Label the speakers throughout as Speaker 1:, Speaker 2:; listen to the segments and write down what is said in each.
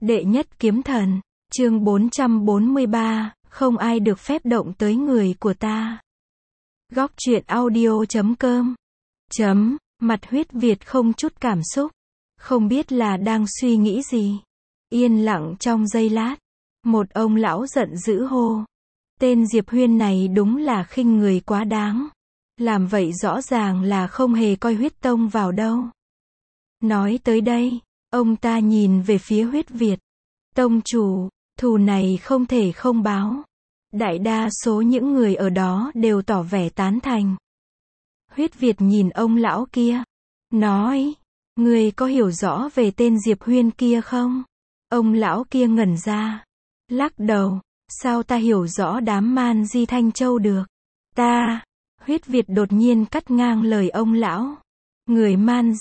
Speaker 1: Đệ nhất kiếm thần, chương 443, không ai được phép động tới người của ta. Góc truyện audio.com Mặt Huyết Việt không chút cảm xúc, không biết là đang suy nghĩ gì. Yên lặng trong giây lát, một ông lão giận dữ hô. Tên Diệp Huyên này đúng là khinh người quá đáng. Làm vậy rõ ràng là không hề coi Huyết Tông vào đâu. Nói tới đây, ông ta nhìn về phía Huyết Việt. Tông chủ, thù này không thể không báo. Đại đa số những người ở đó đều tỏ vẻ tán thành. Huyết Việt nhìn ông lão kia, nói, người có hiểu rõ về tên Diệp Huyên kia không? Ông lão kia ngẩn ra, lắc đầu, sao ta hiểu rõ đám Man Di Thanh Châu được? Huyết Việt đột nhiên cắt ngang lời ông lão. Người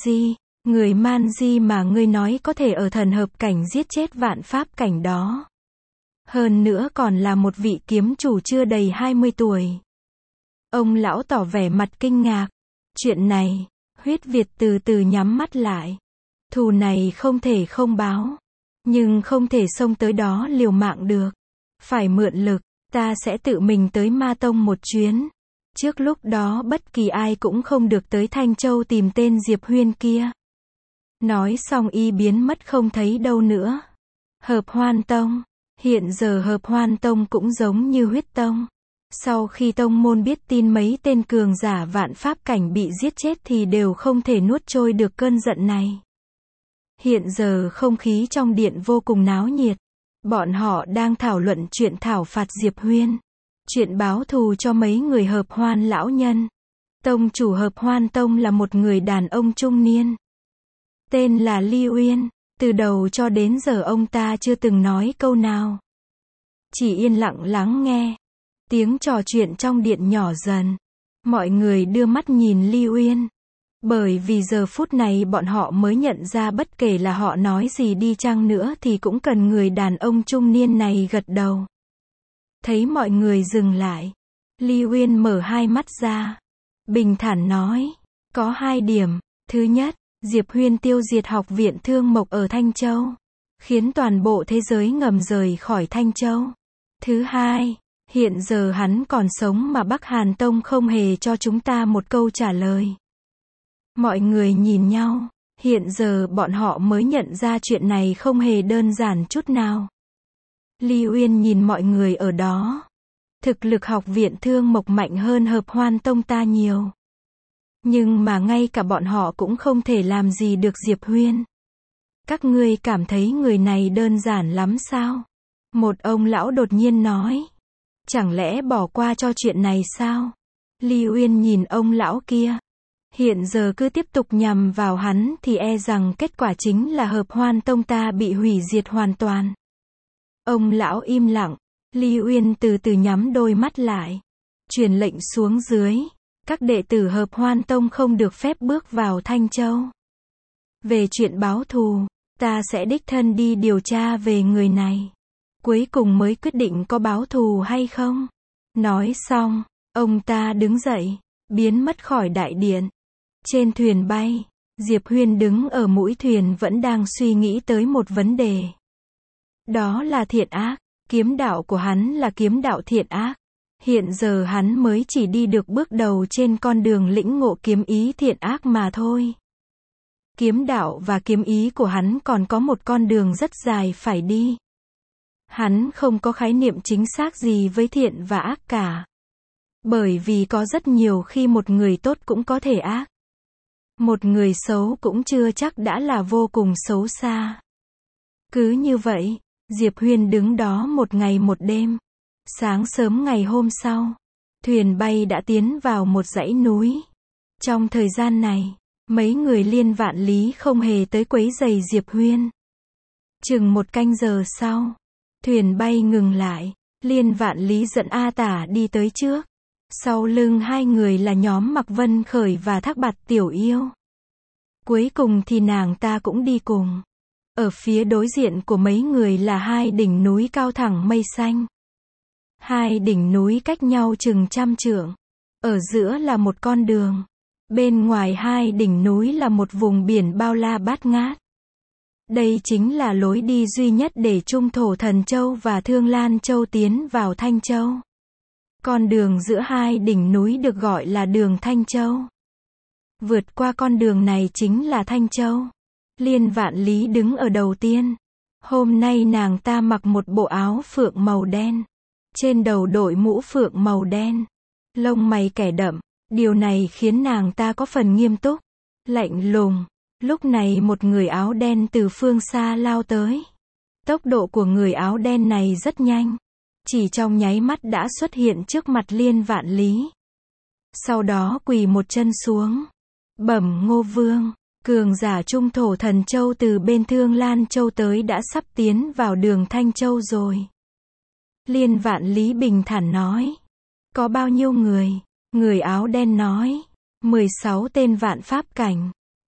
Speaker 1: Man Di mà ngươi nói có thể ở thần hợp cảnh giết chết vạn pháp cảnh đó. Hơn nữa còn là một vị kiếm chủ chưa đầy 20 tuổi. Ông lão tỏ vẻ mặt kinh ngạc. Chuyện này, Huyết Việt từ từ nhắm mắt lại. Thù này không thể không báo. Nhưng không thể xông tới đó liều mạng được. Phải mượn lực, ta sẽ tự mình tới Ma Tông một chuyến. Trước lúc đó bất kỳ ai cũng không được tới Thanh Châu tìm tên Diệp Huyên kia. Nói xong y biến mất không thấy đâu nữa. Hợp Hoan Tông. Hiện giờ Hợp Hoan Tông cũng giống như Huyết Tông. Sau khi tông môn biết tin mấy tên cường giả vạn pháp cảnh bị giết chết thì đều không thể nuốt trôi được cơn giận này. Hiện giờ không khí trong điện vô cùng náo nhiệt. Bọn họ đang thảo luận chuyện thảo phạt Diệp Huyên. Chuyện báo thù cho mấy người Hợp Hoan lão nhân. Tông chủ Hợp Hoan Tông là một người đàn ông trung niên. Tên là Ly Uyên. Từ đầu cho đến giờ ông ta chưa từng nói câu nào. Chỉ yên lặng lắng nghe. Tiếng trò chuyện trong điện nhỏ dần. Mọi người đưa mắt nhìn Ly Uyên. Bởi vì giờ phút này bọn họ mới nhận ra bất kể là họ nói gì đi chăng nữa thì cũng cần người đàn ông trung niên này gật đầu. Thấy mọi người dừng lại. Ly Uyên mở hai mắt ra. Bình thản nói. Có hai điểm. Thứ nhất, Diệp Huyên tiêu diệt học viện Thương Mộc ở Thanh Châu. Khiến toàn bộ thế giới ngầm rời khỏi Thanh Châu. Thứ hai, hiện giờ hắn còn sống mà Bắc Hàn Tông không hề cho chúng ta một câu trả lời. Mọi người nhìn nhau. Hiện giờ bọn họ mới nhận ra chuyện này không hề đơn giản chút nào. Ly Uyên nhìn mọi người ở đó. Thực lực học viện Thương Mộc mạnh hơn Hợp Hoan Tông ta nhiều. Nhưng mà ngay cả bọn họ cũng không thể làm gì được Diệp Huyên. Các ngươi cảm thấy người này đơn giản lắm sao? Một ông lão đột nhiên nói. Chẳng lẽ bỏ qua cho chuyện này sao? Ly Uyên nhìn ông lão kia. Hiện giờ cứ tiếp tục nhằm vào hắn thì e rằng kết quả chính là Hợp Hoan Tông ta bị hủy diệt hoàn toàn. Ông lão im lặng. Ly Uyên từ từ nhắm đôi mắt lại. Truyền lệnh xuống dưới. Các đệ tử Hợp Hoan Tông không được phép bước vào Thanh Châu. Về chuyện báo thù, ta sẽ đích thân đi điều tra về người này. Cuối cùng mới quyết định có báo thù hay không. Nói xong, ông ta đứng dậy, biến mất khỏi đại điện. Trên thuyền bay, Diệp Huyên đứng ở mũi thuyền vẫn đang suy nghĩ tới một vấn đề. Đó là thiện ác. Kiếm đạo của hắn là kiếm đạo thiện ác. Hiện giờ hắn mới chỉ đi được bước đầu trên con đường lĩnh ngộ kiếm ý thiện ác mà thôi. Kiếm đạo và kiếm ý của hắn còn có một con đường rất dài phải đi. Hắn không có khái niệm chính xác gì với thiện và ác cả. Bởi vì có rất nhiều khi một người tốt cũng có thể ác. Một người xấu cũng chưa chắc đã là vô cùng xấu xa. Cứ như vậy, Diệp Huyên đứng đó một ngày một đêm. Sáng sớm ngày hôm sau, thuyền bay đã tiến vào một dãy núi. Trong thời gian này, mấy người Liên Vạn Lý không hề tới quấy rầy Diệp Huyên. Chừng một canh giờ sau, thuyền bay ngừng lại. Liên Vạn Lý dẫn A Tả đi tới trước. Sau lưng hai người là nhóm Mạc Vân Khởi và Thác Bạt Tiểu Yêu. Cuối cùng thì nàng ta cũng đi cùng. Ở phía đối diện của mấy người là hai đỉnh núi cao thẳng mây xanh. Hai đỉnh núi cách nhau chừng 100 trượng. Ở giữa là một con đường. Bên ngoài hai đỉnh núi là một vùng biển bao la bát ngát. Đây chính là lối đi duy nhất để Trung Thổ Thần Châu và Thương Lan Châu tiến vào Thanh Châu. Con đường giữa hai đỉnh núi được gọi là đường Thanh Châu. Vượt qua con đường này chính là Thanh Châu. Liên Vạn Lý đứng ở đầu tiên. Hôm nay nàng ta mặc một bộ áo phượng màu đen. Trên đầu đội mũ phượng màu đen. Lông mày kẻ đậm. Điều này khiến nàng ta có phần nghiêm túc, lạnh lùng. Lúc này một người áo đen từ phương xa lao tới. Tốc độ của người áo đen này rất nhanh. Chỉ trong nháy mắt đã xuất hiện trước mặt Liên Vạn Lý. Sau đó quỳ một chân xuống. Bẩm Ngô Vương, cường giả Trung Thổ Thần Châu từ bên Thương Lan Châu tới đã sắp tiến vào đường Thanh Châu rồi. Liên Vạn Lý bình thản nói. Có bao nhiêu người? Người áo đen nói. 16 tên vạn pháp cảnh.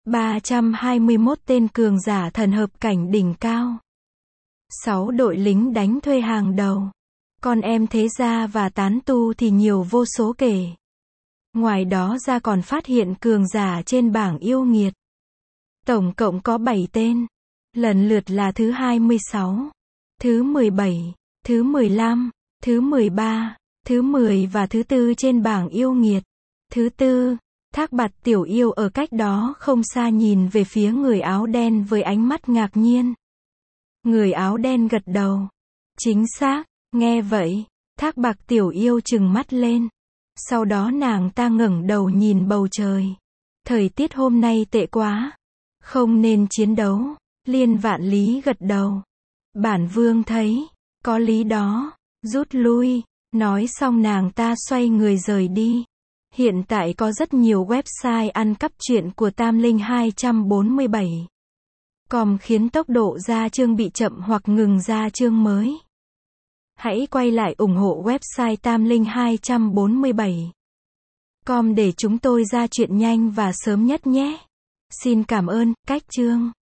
Speaker 1: 321 tên cường giả thần hợp cảnh đỉnh cao. 6 đội lính đánh thuê hàng đầu. Con em thế gia và tán tu thì nhiều vô số kể. Ngoài đó ra còn phát hiện cường giả trên bảng yêu nghiệt. Tổng cộng có 7 tên. Lần lượt là thứ 26, thứ 17, thứ 15, thứ 13, thứ 10 và thứ 4 trên bảng yêu nghiệt. Thứ 4, Thác Bạt tiểu yêu ở cách đó không xa nhìn về phía người áo đen với ánh mắt ngạc nhiên. Người áo đen gật đầu. Chính xác, nghe vậy, Thác Bạt tiểu yêu trừng mắt lên. Sau đó nàng ta ngẩng đầu nhìn bầu trời. Thời tiết hôm nay tệ quá. Không nên chiến đấu. Liên Vạn Lý gật đầu. Bản vương thấy, có lý đó. Rút lui. Nói xong nàng ta xoay người rời đi. Hiện tại có rất nhiều website ăn cắp truyện của Tam Linh 247. Com khiến tốc độ ra chương bị chậm hoặc ngừng ra chương mới. Hãy quay lại ủng hộ website Tam Linh 247. Com để chúng tôi ra chuyện nhanh và sớm nhất nhé. Xin cảm ơn, cách chương.